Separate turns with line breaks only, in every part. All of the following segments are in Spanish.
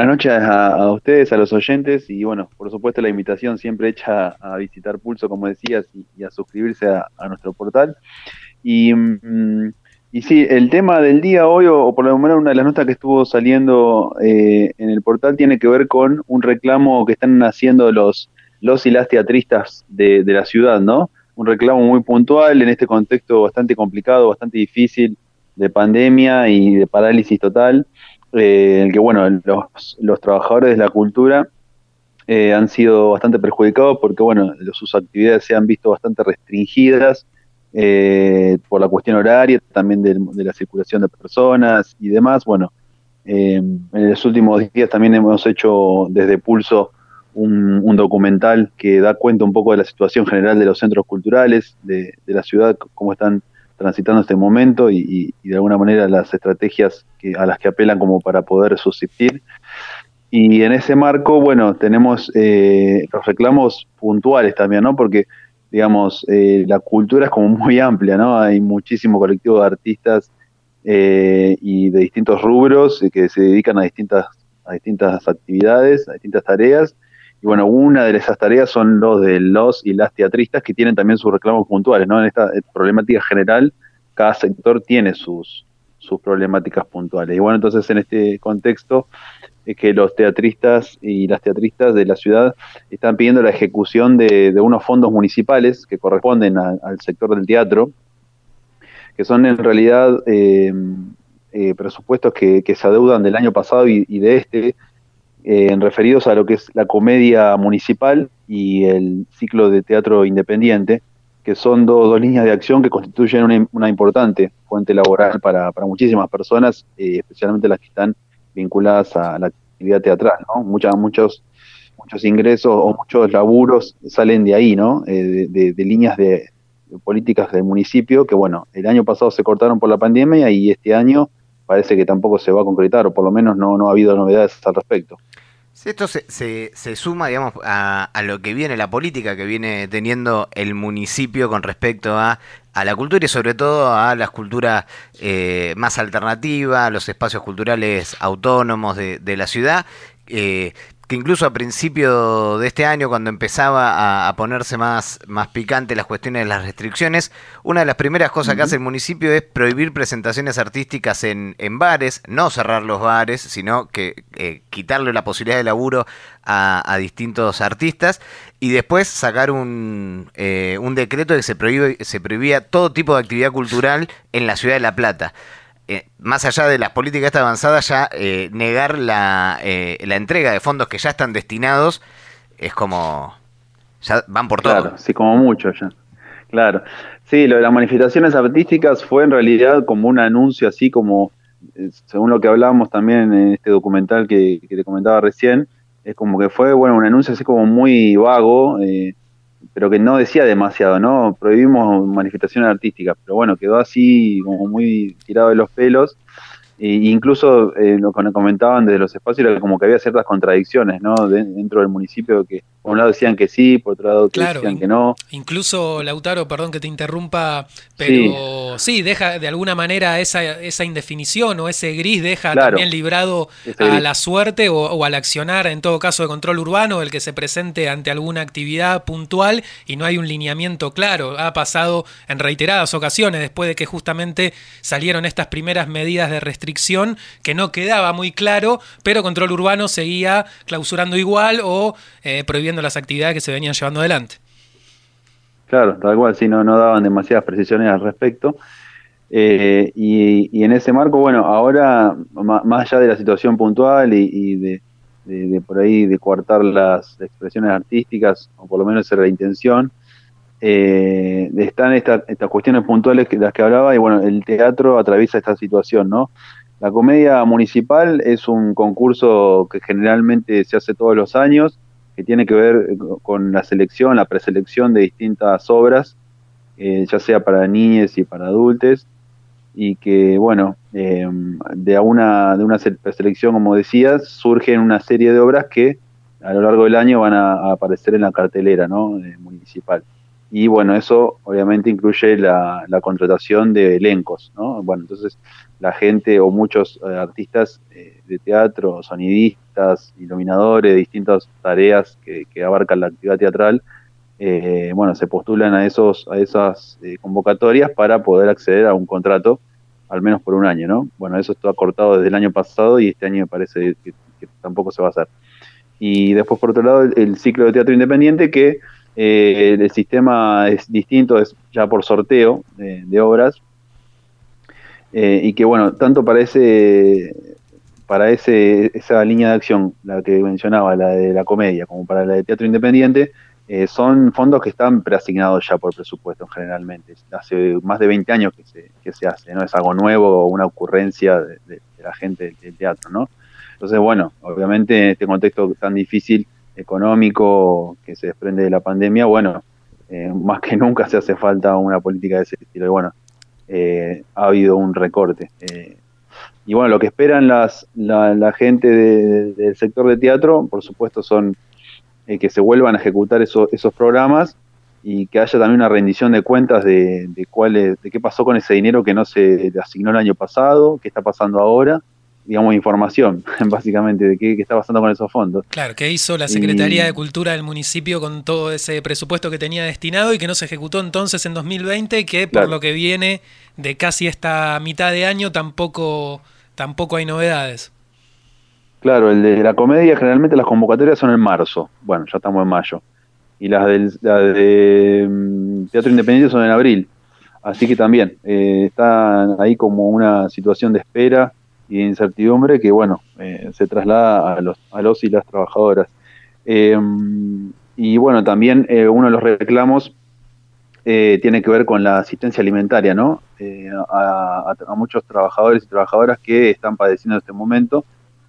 Buenas noches a ustedes, a los oyentes y bueno, por supuesto la invitación siempre hecha a visitar Pulso, como decías, y a suscribirse a nuestro portal. Y, y sí, el tema del día hoy, o por lo menos una de las notas que estuvo saliendo en el portal, tiene que ver con un reclamo que están haciendo los y las teatristas de la ciudad, ¿no? Un reclamo muy puntual en este contexto bastante complicado, bastante difícil de pandemia y de parálisis total, en el que, bueno, los trabajadores de la cultura han sido bastante perjudicados porque, bueno, sus actividades se han visto bastante restringidas por la cuestión horaria, también de la circulación de personas y demás. Bueno, en los últimos días también hemos hecho desde Pulso un documental que da cuenta un poco de la situación general de los centros culturales de la ciudad, cómo están transitando este momento y de alguna manera las estrategias a las que apelan como para poder subsistir. Y en ese marco, bueno, tenemos los reclamos puntuales también, ¿no? Porque, digamos, la cultura es como muy amplia, ¿no? Hay muchísimo colectivo de artistas y de distintos rubros que se dedican a distintas actividades, a distintas tareas. Y bueno, una de esas tareas son los de los y las teatristas que tienen también sus reclamos puntuales, ¿no? En esta problemática general, cada sector tiene sus problemáticas puntuales. Y bueno, entonces en este contexto es que los teatristas y las teatristas de la ciudad están pidiendo la ejecución de unos fondos municipales que corresponden al sector del teatro, que son en realidad presupuestos que se adeudan del año pasado y de este, referidos a lo que es la comedia municipal y el ciclo de teatro independiente, que son dos líneas de acción que constituyen una importante fuente laboral para muchísimas personas, especialmente las que están vinculadas a la actividad teatral, ¿no? Muchos ingresos o muchos laburos salen de ahí, ¿no? De líneas de políticas del municipio que, bueno, el año pasado se cortaron por la pandemia y este año parece que tampoco se va a concretar, o por lo menos no ha habido novedades al respecto.
Sí, esto se suma, digamos, a lo que viene, la política que viene teniendo el municipio con respecto a la cultura y sobre todo a las culturas más alternativas, los espacios culturales autónomos de la ciudad, que incluso a principio de este año, cuando empezaba a ponerse más picante las cuestiones de las restricciones, una de las primeras cosas que hace
Ujú.
el municipio es prohibir presentaciones artísticas en bares, no cerrar los bares, sino que quitarle la posibilidad de laburo a distintos artistas y después sacar un decreto que se prohibía todo tipo de actividad cultural en la ciudad de La Plata. Más allá de las políticas esta avanzadas, ya negar la entrega de fondos que ya están destinados es como, ya van por todo.
Claro, sí, como mucho ya. Claro. Sí, lo de las manifestaciones artísticas fue en realidad como un anuncio así como, según lo que hablábamos también en este documental que te comentaba recién, es como que fue, bueno, un anuncio así como muy vago, pero que no decía demasiado, ¿no? Prohibimos manifestaciones artísticas, pero bueno, quedó así como muy tirado de los pelos. Incluso lo que nos comentaban desde los espacios era como que había ciertas contradicciones, ¿no? Dentro del municipio que por un lado decían que sí, por otro lado que
Claro,
decían que no.
incluso Lautaro, perdón que te interrumpa,
Sí,
pero sí, deja de alguna manera esa indefinición o ese gris, deja también
claro,
librado
ese
a
gris.
la suerte o al accionar, en todo caso de control urbano, el que se presente ante alguna actividad puntual y no hay un lineamiento claro. Ha pasado en reiteradas ocasiones, después de que justamente salieron estas primeras medidas de restricción, que no quedaba muy claro, pero control urbano seguía clausurando igual o prohibiendo las actividades que se venían llevando adelante.
Claro, tal cual, sí, no daban demasiadas precisiones al respecto. Y en ese marco, bueno, ahora, más allá de la situación puntual y de por ahí de coartar las expresiones artísticas, o por lo menos esa era la intención, están estas cuestiones puntuales que las que hablaba, y bueno, el teatro atraviesa esta situación, ¿no? La comedia municipal es un concurso que generalmente se hace todos los años, que tiene que ver con la selección, la preselección de distintas obras, ya sea para niños y para adultos, y que, bueno, de una preselección, como decías, surgen una serie de obras que a lo largo del año van a aparecer en la cartelera, ¿no? Municipal. Y bueno, eso obviamente incluye la contratación de elencos, ¿no? Bueno, entonces la gente o muchos artistas de teatro, sonidistas, iluminadores, distintas tareas que abarcan la actividad teatral, se postulan a esas convocatorias para poder acceder a un contrato, al menos por un año, ¿no? Bueno, eso está cortado desde el año pasado y este año me parece que tampoco se va a hacer. Y después, por otro lado, el ciclo de teatro independiente, que el sistema es distinto, es ya por sorteo de obras, y que, bueno, tanto para esa línea de acción, la que mencionaba, la de la comedia, como para la de teatro independiente, son fondos que están preasignados ya por presupuesto generalmente. Hace más de 20 años que se hace, no es algo nuevo o una ocurrencia de la gente del teatro, ¿no? Entonces, bueno, obviamente en este contexto tan difícil económico que se desprende de la pandemia, más que nunca se hace falta una política de ese estilo. Y bueno, ha habido un recorte. Y bueno, lo que esperan la gente del sector de teatro, por supuesto, son que se vuelvan a ejecutar esos programas y que haya también una rendición de cuentas de qué pasó con ese dinero que no se asignó el año pasado, qué está pasando ahora, digamos, información, básicamente, de qué está pasando con esos fondos.
Claro, ¿qué hizo la Secretaría de Cultura del municipio con todo ese presupuesto que tenía destinado y que no se ejecutó entonces en 2020 y que por lo que viene de casi esta mitad de año tampoco hay novedades?
Claro, el de la comedia, generalmente las convocatorias son en marzo. Bueno, ya estamos en mayo. Y las de teatro independiente son en abril. Así que también están ahí como una situación de espera y de incertidumbre que, se traslada a los y las trabajadoras. Y bueno, también uno de los reclamos tiene que ver con la asistencia alimentaria, ¿no? A muchos trabajadores y trabajadoras que están padeciendo en este momento.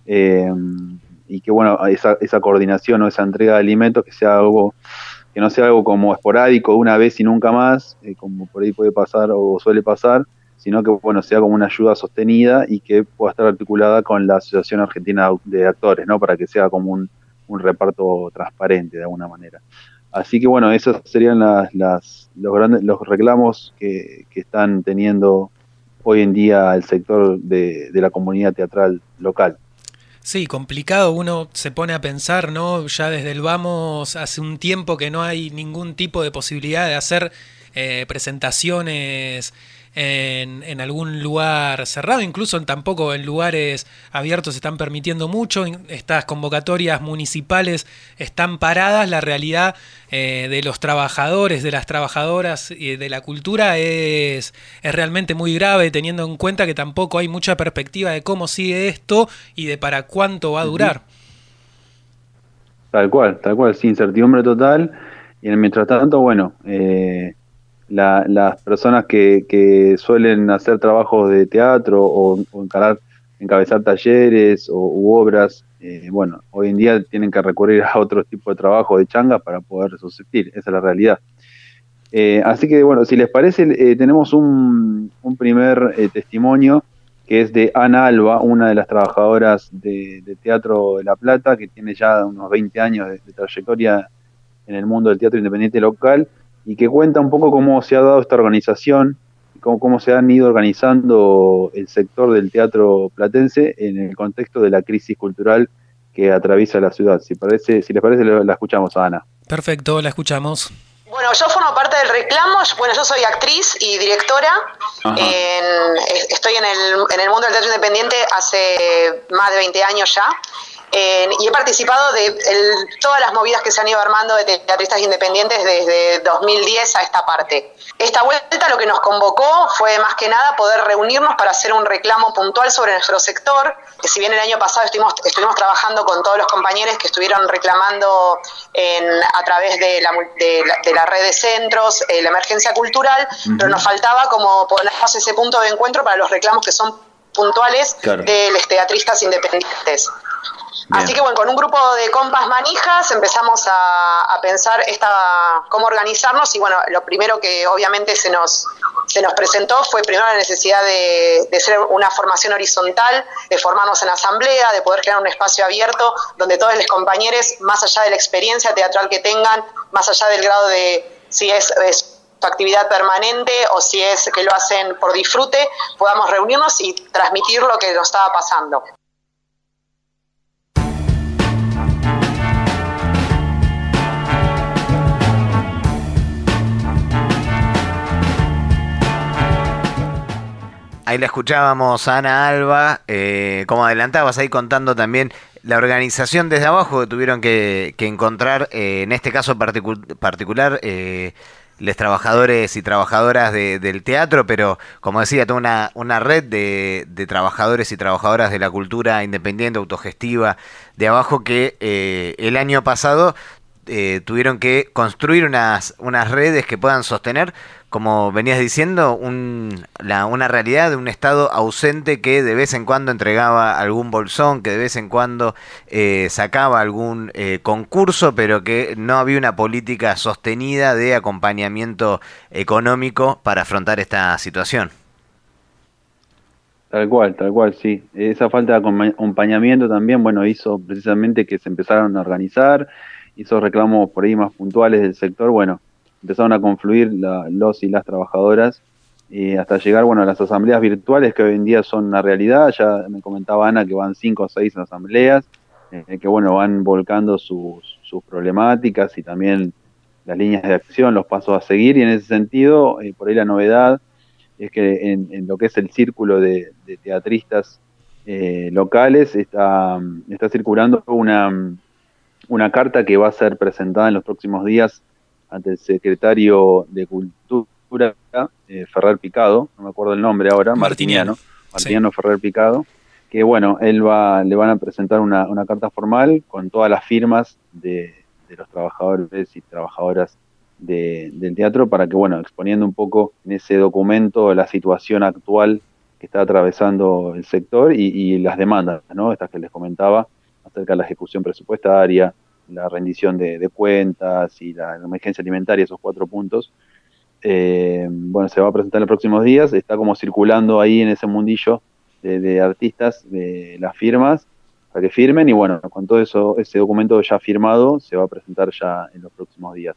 Y que esa coordinación o esa entrega de alimentos que no sea algo como esporádico, una vez y nunca más, como por ahí puede pasar o suele pasar, sino que sea como una ayuda sostenida y que pueda estar articulada con la Asociación Argentina de Actores, ¿no? Para que sea como un reparto transparente de alguna manera. Así que esos serían los reclamos que están teniendo hoy en día el sector de la comunidad teatral local.
Sí, complicado, uno se pone a pensar, ¿no? Ya desde el vamos hace un tiempo que no hay ningún tipo de posibilidad de hacer presentaciones en algún lugar cerrado, incluso tampoco en lugares abiertos se están permitiendo mucho. Estas convocatorias municipales están paradas. La realidad de los trabajadores, de las trabajadoras y de la cultura es realmente muy grave, teniendo en cuenta que tampoco hay mucha perspectiva de cómo sigue esto y de para cuánto va a durar.
Tal cual, sin incertidumbre total. Y mientras tanto, las personas que suelen hacer trabajos de teatro o encabezar talleres u obras, hoy en día tienen que recurrir a otro tipo de trabajo de changas para poder subsistir. Esa es la realidad. Así que, si les parece, tenemos un primer testimonio que es de Ana Alba, una de las trabajadoras de Teatro de La Plata, que tiene ya unos 20 años de trayectoria en el mundo del teatro independiente local, y que cuenta un poco cómo se ha dado esta organización, cómo se han ido organizando el sector del teatro platense en el contexto de la crisis cultural que atraviesa la ciudad. Si les parece, la escuchamos a Ana.
Perfecto, la escuchamos.
Bueno, yo formo parte del reclamo. Yo soy actriz y directora. Estoy en el mundo del teatro independiente hace más de 20 años ya. Y he participado de todas las movidas que se han ido armando de teatristas independientes desde 2010 a esta parte. Esta vuelta lo que nos convocó fue más que nada poder reunirnos para hacer un reclamo puntual sobre nuestro sector, que si bien el año pasado estuvimos trabajando con todos los compañeros que estuvieron reclamando a través de la red de centros, la emergencia cultural, pero nos faltaba como ponernos ese punto de encuentro para los reclamos que son puntuales de los teatristas independientes. Bien. Así que con un grupo de compas manijas empezamos a pensar cómo organizarnos y lo primero que obviamente se nos presentó fue primero la necesidad de ser una formación horizontal, de formarnos en asamblea, de poder crear un espacio abierto donde todos los compañeros, más allá de la experiencia teatral que tengan, más allá del grado de si es su actividad permanente o si es que lo hacen por disfrute, podamos reunirnos y transmitir lo que nos estaba pasando.
Ahí la escuchábamos a Ana Alba, como adelantabas ahí contando también la organización desde abajo que tuvieron que encontrar, en este caso particular, los trabajadores y trabajadoras del teatro, pero como decía, toda una red de trabajadores y trabajadoras de la cultura independiente, autogestiva, de abajo que el año pasado tuvieron que construir unas redes que puedan sostener, como venías diciendo, una realidad de un Estado ausente que de vez en cuando entregaba algún bolsón, que de vez en cuando sacaba algún concurso, pero que no había una política sostenida de acompañamiento económico para afrontar esta situación.
Tal cual, sí. Esa falta de acompañamiento también, bueno, hizo precisamente que se empezaran a organizar, hizo reclamos por ahí más puntuales del sector, bueno, empezaron a confluir los y las trabajadoras hasta llegar, bueno, a las asambleas virtuales que hoy en día son una realidad. Ya me comentaba Ana que van 5 o 6 asambleas, que bueno, van volcando sus problemáticas y también las líneas de acción, los pasos a seguir, y en ese sentido, por ahí la novedad es que en lo que es el círculo de teatristas locales está circulando una carta que va a ser presentada en los próximos días ante el secretario de Cultura, Ferrer Picado, no me acuerdo el nombre ahora, Martiniano sí. Ferrer Picado, que bueno, le van a presentar una carta formal con todas las firmas de los trabajadores y trabajadoras del teatro, para que, bueno, exponiendo un poco en ese documento la situación actual que está atravesando el sector y las demandas, ¿no? Estas que les comentaba acerca de la ejecución presupuestaria, la rendición de cuentas y la emergencia alimentaria, esos 4 puntos. Bueno, se va a presentar en los próximos días, está como circulando ahí en ese mundillo de artistas, de las firmas, para que firmen, y bueno, con todo eso, ese documento ya firmado, se va a presentar ya en los próximos días.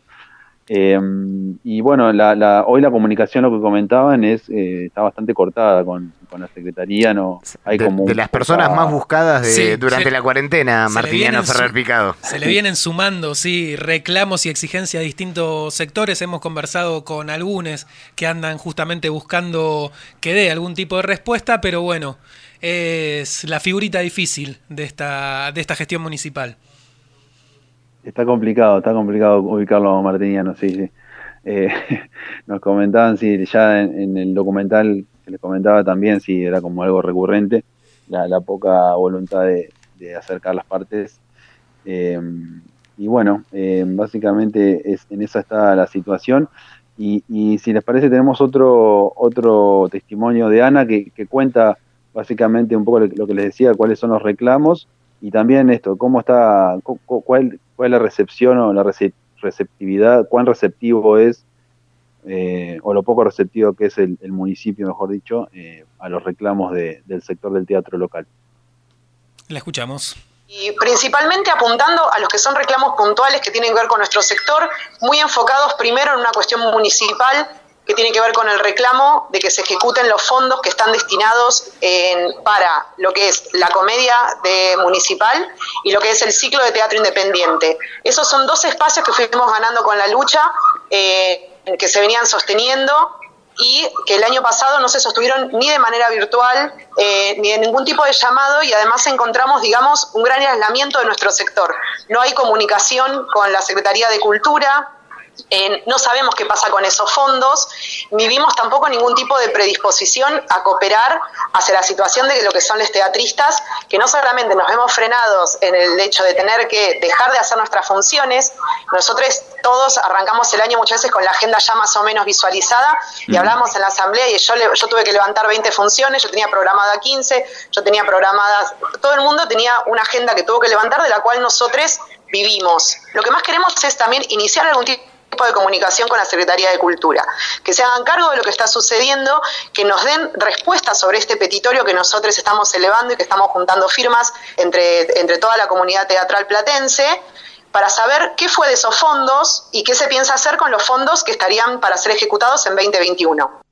Y bueno, hoy la comunicación, lo que comentaban, está bastante cortada con la Secretaría. No hay como
de las personas más buscadas durante la cuarentena, Martiniano Ferrer Picado.
Se le vienen sumando, sí, reclamos y exigencias a distintos sectores. Hemos conversado con algunos que andan justamente buscando que dé algún tipo de respuesta, pero bueno, es la figurita difícil de esta gestión municipal.
Está complicado ubicarlo, Martiniano, sí. Nos comentaban, sí, ya en el documental que les comentaba también, sí, era como algo recurrente, la poca voluntad de acercar las partes. Y bueno, básicamente en esa está la situación. Y si les parece, tenemos otro testimonio de Ana que cuenta básicamente un poco lo que les decía, cuáles son los reclamos. Y también esto, cuál es la recepción o la receptividad, cuán receptivo es, o lo poco receptivo que es el municipio, mejor dicho, a los reclamos del sector del teatro local.
La escuchamos.
Y principalmente apuntando a los que son reclamos puntuales que tienen que ver con nuestro sector, muy enfocados primero en una cuestión municipal, que tiene que ver con el reclamo de que se ejecuten los fondos que están destinados para lo que es la comedia municipal y lo que es el ciclo de teatro independiente. Esos son 2 espacios que fuimos ganando con la lucha, que se venían sosteniendo y que el año pasado no se sostuvieron ni de manera virtual, ni de ningún tipo de llamado, y además encontramos, digamos, un gran aislamiento de nuestro sector. No hay comunicación con la Secretaría de Cultura. No sabemos qué pasa con esos fondos, ni vimos tampoco ningún tipo de predisposición a cooperar hacia la situación de lo que son los teatristas, que no solamente nos vemos frenados en el hecho de tener que dejar de hacer nuestras funciones. Nosotros todos arrancamos el año muchas veces con la agenda ya más o menos visualizada, y hablamos en la asamblea, y yo tuve que levantar 20 funciones, yo tenía programada 15, yo tenía programadas, todo el mundo tenía una agenda que tuvo que levantar, de la cual nosotros vivimos. Lo que más queremos es también iniciar algún tipo de comunicación con la Secretaría de Cultura, que se hagan cargo de lo que está sucediendo, que nos den respuestas sobre este petitorio que nosotros estamos elevando y que estamos juntando firmas entre toda la comunidad teatral platense, para saber qué fue de esos fondos y qué se piensa hacer con los fondos que estarían para ser ejecutados en 2021.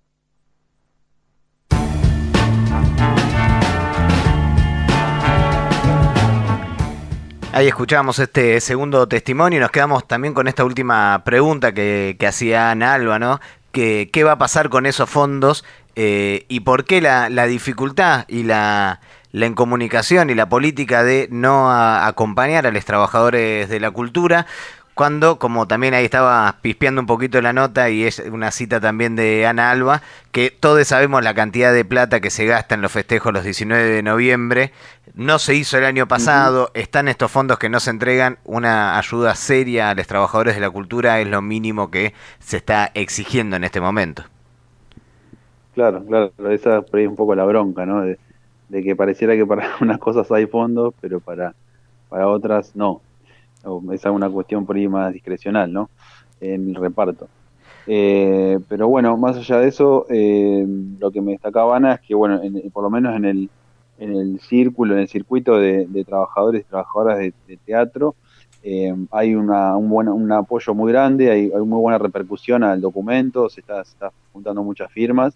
Ahí escuchamos este segundo testimonio y nos quedamos también con esta última pregunta que hacía Ana Alba, ¿no? ¿Qué va a pasar con esos fondos y por qué la dificultad y la incomunicación y la política de no acompañar a los trabajadores de la cultura, cuando, como también ahí estaba pispeando un poquito la nota, y es una cita también de Ana Alba, que todos sabemos la cantidad de plata que se gasta en los festejos los 19 de noviembre, no se hizo el año pasado, están estos fondos que no se entregan, una ayuda seria a los trabajadores de la cultura es lo mínimo que se está exigiendo en este momento.
Claro, claro, esa por ahí es un poco la bronca, ¿no? De que pareciera que para unas cosas hay fondos, pero para otras no. Es alguna cuestión por ahí más discrecional, ¿no? En el reparto. Pero bueno, más allá de eso, lo que me destacaba Ana es que, bueno, por lo menos en el círculo, en el circuito de trabajadores y trabajadoras de teatro, hay un apoyo muy grande, hay muy buena repercusión al documento, se está juntando muchas firmas,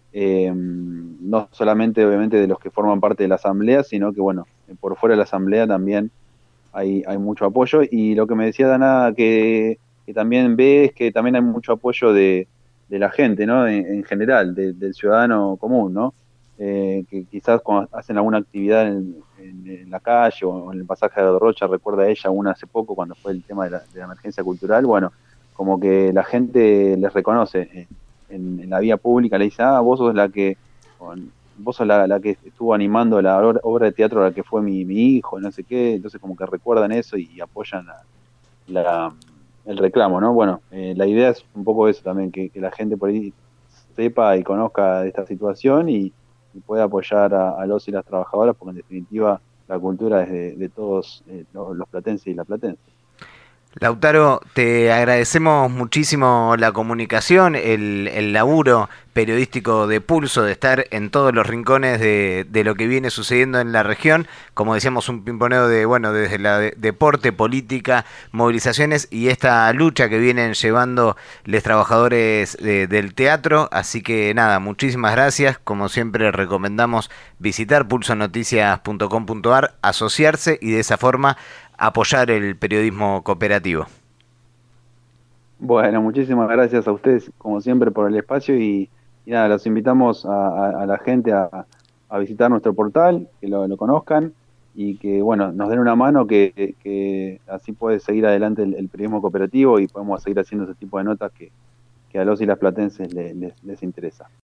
no solamente obviamente de los que forman parte de la asamblea, sino que, bueno, por fuera de la asamblea también hay mucho apoyo. Y lo que me decía Dana que también ve es que también hay mucho apoyo de la gente, ¿no? En general, del ciudadano común, ¿no? Que quizás cuando hacen alguna actividad en la calle o en el pasaje de Rocha, recuerda ella una hace poco cuando fue el tema de la emergencia cultural, bueno, como que la gente les reconoce en la vía pública, le dice, vos sos la que... vos sos la que estuvo animando la obra de teatro a la que fue mi hijo, no sé qué, entonces como que recuerdan eso y apoyan el reclamo, ¿no? Bueno, la idea es un poco eso también, que la gente por ahí sepa y conozca de esta situación y pueda apoyar a los y las trabajadoras, porque en definitiva la cultura es de todos los platenses y la platense.
Lautaro, te agradecemos muchísimo la comunicación, el laburo periodístico de Pulso, de estar en todos los rincones de lo que viene sucediendo en la región. Como decíamos, un pimponeo desde la deporte, política, movilizaciones y esta lucha que vienen llevando los trabajadores del teatro. Así que nada, muchísimas gracias. Como siempre recomendamos visitar pulsonoticias.com.ar, asociarse y de esa forma apoyar el periodismo cooperativo.
Bueno, muchísimas gracias a ustedes, como siempre, por el espacio y nada, los invitamos a la gente a visitar nuestro portal, que lo conozcan y que, bueno, nos den una mano, que así puede seguir adelante el periodismo cooperativo y podemos seguir haciendo ese tipo de notas que a los y las platenses les interesa.